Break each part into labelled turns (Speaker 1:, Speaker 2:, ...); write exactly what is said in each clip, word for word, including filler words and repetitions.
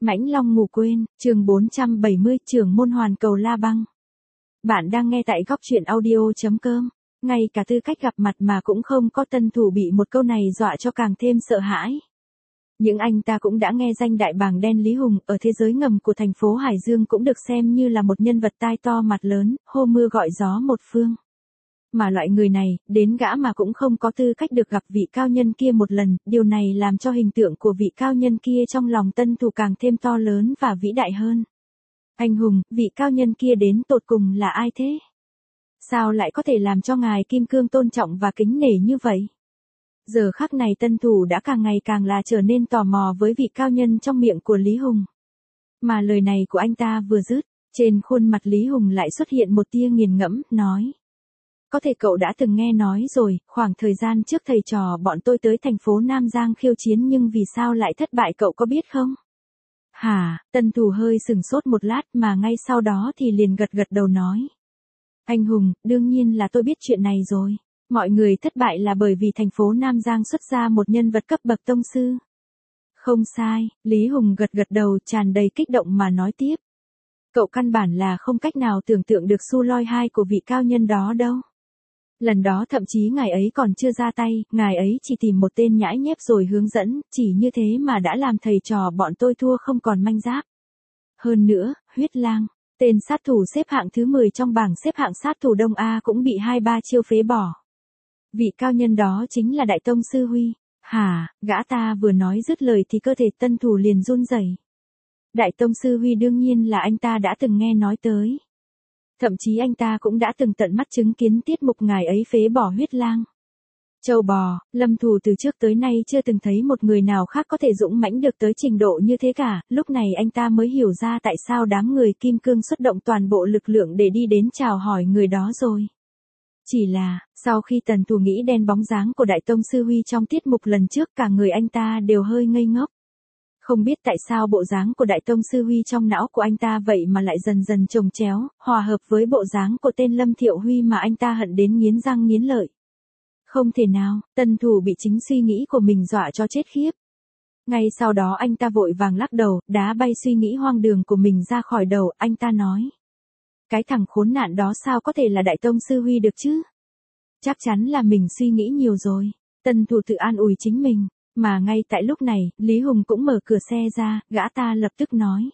Speaker 1: Mãnh Long ngủ quên, chương bốn trăm bảy mươi, trưởng môn hoàn cầu La Băng. Bạn đang nghe tại góc truyện audio.com. Ngay cả tư cách gặp mặt mà cũng không có, tân thủ bị một câu này dọa cho càng thêm sợ hãi. Những anh ta cũng đã nghe danh đại bàng đen Lý Hùng, ở thế giới ngầm của thành phố Hải Dương cũng được xem như là một nhân vật tai to mặt lớn, hô mưa gọi gió một phương. Mà loại người này, đến gã mà cũng không có tư cách được gặp vị cao nhân kia một lần, điều này làm cho hình tượng của vị cao nhân kia trong lòng tân thủ càng thêm to lớn và vĩ đại hơn. Anh hùng, vị cao nhân kia đến tột cùng là ai thế? Sao lại có thể làm cho ngài Kim Cương tôn trọng và kính nể như vậy? Giờ khắc này tân thủ đã càng ngày càng là trở nên tò mò với vị cao nhân trong miệng của Lý Hùng. Mà lời này của anh ta vừa dứt, trên khuôn mặt Lý Hùng lại xuất hiện một tia nghiền ngẫm, nói. Có thể cậu đã từng nghe nói rồi, khoảng thời gian trước thầy trò bọn tôi tới thành phố Nam Giang khiêu chiến nhưng vì sao lại thất bại cậu có biết không? Hả, tân thủ hơi sừng sốt một lát mà ngay sau đó thì liền gật gật đầu nói. Anh Hùng, đương nhiên là tôi biết chuyện này rồi. Mọi người thất bại là bởi vì thành phố Nam Giang xuất ra một nhân vật cấp bậc tông sư. Không sai, Lý Hùng gật gật đầu tràn đầy kích động mà nói tiếp. Cậu căn bản là không cách nào tưởng tượng được su loi hai của vị cao nhân đó đâu. Lần đó thậm chí ngài ấy còn chưa ra tay, ngài ấy chỉ tìm một tên nhãi nhép rồi hướng dẫn, chỉ như thế mà đã làm thầy trò bọn tôi thua không còn manh giáp. Hơn nữa, Huyết Lang, tên sát thủ xếp hạng thứ mười trong bảng xếp hạng sát thủ Đông A cũng bị hai ba chiêu phế bỏ. Vị cao nhân đó chính là Đại Tông Sư Huy. Hả, gã ta vừa nói dứt lời thì cơ thể tân thủ liền run rẩy. Đại Tông Sư Huy đương nhiên là anh ta đã từng nghe nói tới. Thậm chí anh ta cũng đã từng tận mắt chứng kiến tiết mục ngài ấy phế bỏ Huyết Lang. Châu bò, Lâm Thù từ trước tới nay chưa từng thấy một người nào khác có thể dũng mãnh được tới trình độ như thế cả, lúc này anh ta mới hiểu ra tại sao đám người Kim Cương xuất động toàn bộ lực lượng để đi đến chào hỏi người đó rồi. Chỉ là, sau khi Tần Thù nghĩ đen bóng dáng của Đại Tông Sư Huy trong tiết mục lần trước cả người anh ta đều hơi ngây ngốc. Không biết tại sao bộ dáng của Đại Tông Sư Huy trong não của anh ta vậy mà lại dần dần chồng chéo, hòa hợp với bộ dáng của tên Lâm Thiệu Huy mà anh ta hận đến nghiến răng nghiến lợi. Không thể nào, Tần Thủ bị chính suy nghĩ của mình dọa cho chết khiếp. Ngay sau đó anh ta vội vàng lắc đầu, đá bay suy nghĩ hoang đường của mình ra khỏi đầu, anh ta nói. Cái thằng khốn nạn đó sao có thể là Đại Tông Sư Huy được chứ? Chắc chắn là mình suy nghĩ nhiều rồi. Tần Thủ tự an ủi chính mình. Mà ngay tại lúc này, Lý Hùng cũng mở cửa xe ra, gã ta lập tức nói.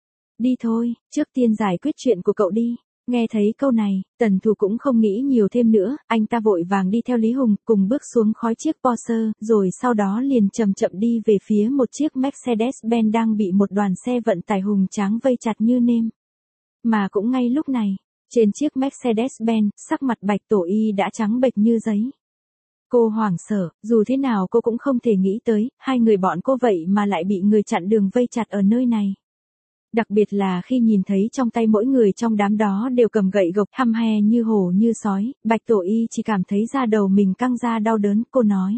Speaker 1: Đi thôi, trước tiên giải quyết chuyện của cậu đi. Nghe thấy câu này, Tần Thủ cũng không nghĩ nhiều thêm nữa, anh ta vội vàng đi theo Lý Hùng, cùng bước xuống khói chiếc Porsche, rồi sau đó liền chậm chậm đi về phía một chiếc Mercedes-Benz đang bị một đoàn xe vận tải hùng tráng vây chặt như nêm. Mà cũng ngay lúc này, trên chiếc Mercedes-Benz, sắc mặt Bạch Tổ Y đã trắng bệch như giấy. Cô hoảng sợ, dù thế nào cô cũng không thể nghĩ tới, hai người bọn cô vậy mà lại bị người chặn đường vây chặt ở nơi này. Đặc biệt là khi nhìn thấy trong tay mỗi người trong đám đó đều cầm gậy gộc hăm he như hổ như sói, Bạch Tổ Y chỉ cảm thấy da đầu mình căng ra đau đớn, cô nói.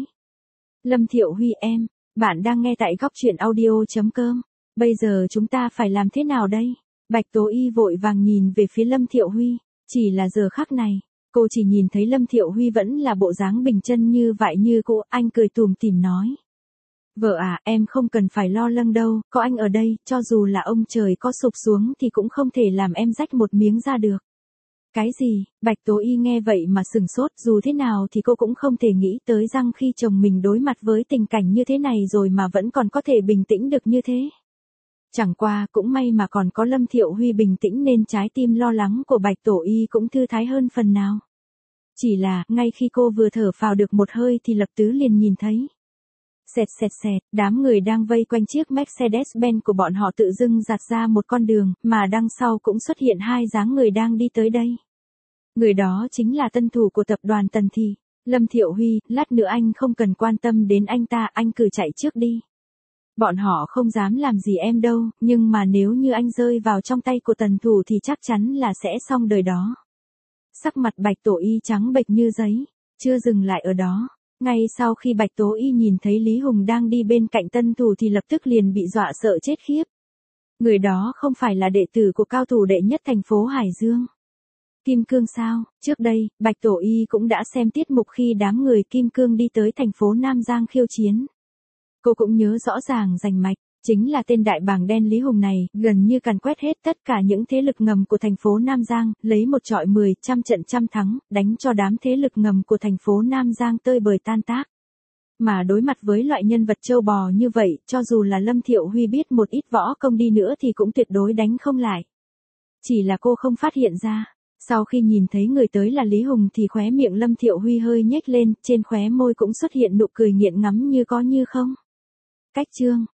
Speaker 1: Lâm Thiệu Huy em, bạn đang nghe tại góc truyện audio.com, bây giờ chúng ta phải làm thế nào đây? Bạch Tổ Y vội vàng nhìn về phía Lâm Thiệu Huy, chỉ là giờ khắc này. Cô chỉ nhìn thấy Lâm Thiệu Huy vẫn là bộ dáng bình chân như vậy như cô, anh cười tủm tỉm nói. Vợ à, em không cần phải lo lắng đâu, có anh ở đây, cho dù là ông trời có sụp xuống thì cũng không thể làm em rách một miếng ra được. Cái gì, Bạch Tố Y nghe vậy mà sừng sốt, dù thế nào thì cô cũng không thể nghĩ tới rằng khi chồng mình đối mặt với tình cảnh như thế này rồi mà vẫn còn có thể bình tĩnh được như thế. Chẳng qua cũng may mà còn có Lâm Thiệu Huy bình tĩnh nên trái tim lo lắng của Bạch Tổ Y cũng thư thái hơn phần nào. Chỉ là, ngay khi cô vừa thở phào được một hơi thì Lập Tứ liền nhìn thấy. Xẹt xẹt xẹt, đám người đang vây quanh chiếc Mercedes-Benz của bọn họ tự dưng giạt ra một con đường, mà đằng sau cũng xuất hiện hai dáng người đang đi tới đây. Người đó chính là tân thủ của tập đoàn Tần Thị, Lâm Thiệu Huy, lát nữa anh không cần quan tâm đến anh ta, anh cứ chạy trước đi. Bọn họ không dám làm gì em đâu, nhưng mà nếu như anh rơi vào trong tay của Tần Thủ thì chắc chắn là sẽ xong đời đó. Sắc mặt Bạch Tổ Y trắng bệch như giấy, chưa dừng lại ở đó. Ngay sau khi Bạch Tố Y nhìn thấy Lý Hùng đang đi bên cạnh tân thủ thì lập tức liền bị dọa sợ chết khiếp. Người đó không phải là đệ tử của cao thủ đệ nhất thành phố Hải Dương. Kim Cương sao? Trước đây, Bạch Tổ Y cũng đã xem tiết mục khi đám người Kim Cương đi tới thành phố Nam Giang khiêu chiến. Cô cũng nhớ rõ ràng rành mạch, Chính là tên đại bàng đen Lý Hùng này, gần như càn quét hết tất cả những thế lực ngầm của thành phố Nam Giang, lấy một trọi mười, trăm trận trăm thắng, đánh cho đám thế lực ngầm của thành phố Nam Giang tơi bời tan tác. Mà đối mặt với loại nhân vật trâu bò như vậy, cho dù là Lâm Thiệu Huy biết một ít võ công đi nữa thì cũng tuyệt đối đánh không lại. Chỉ là cô không phát hiện ra. Sau khi nhìn thấy người tới là Lý Hùng thì khóe miệng Lâm Thiệu Huy hơi nhếch lên, trên khóe môi cũng xuất hiện nụ cười nghiện ngắm như có như không. Cách chương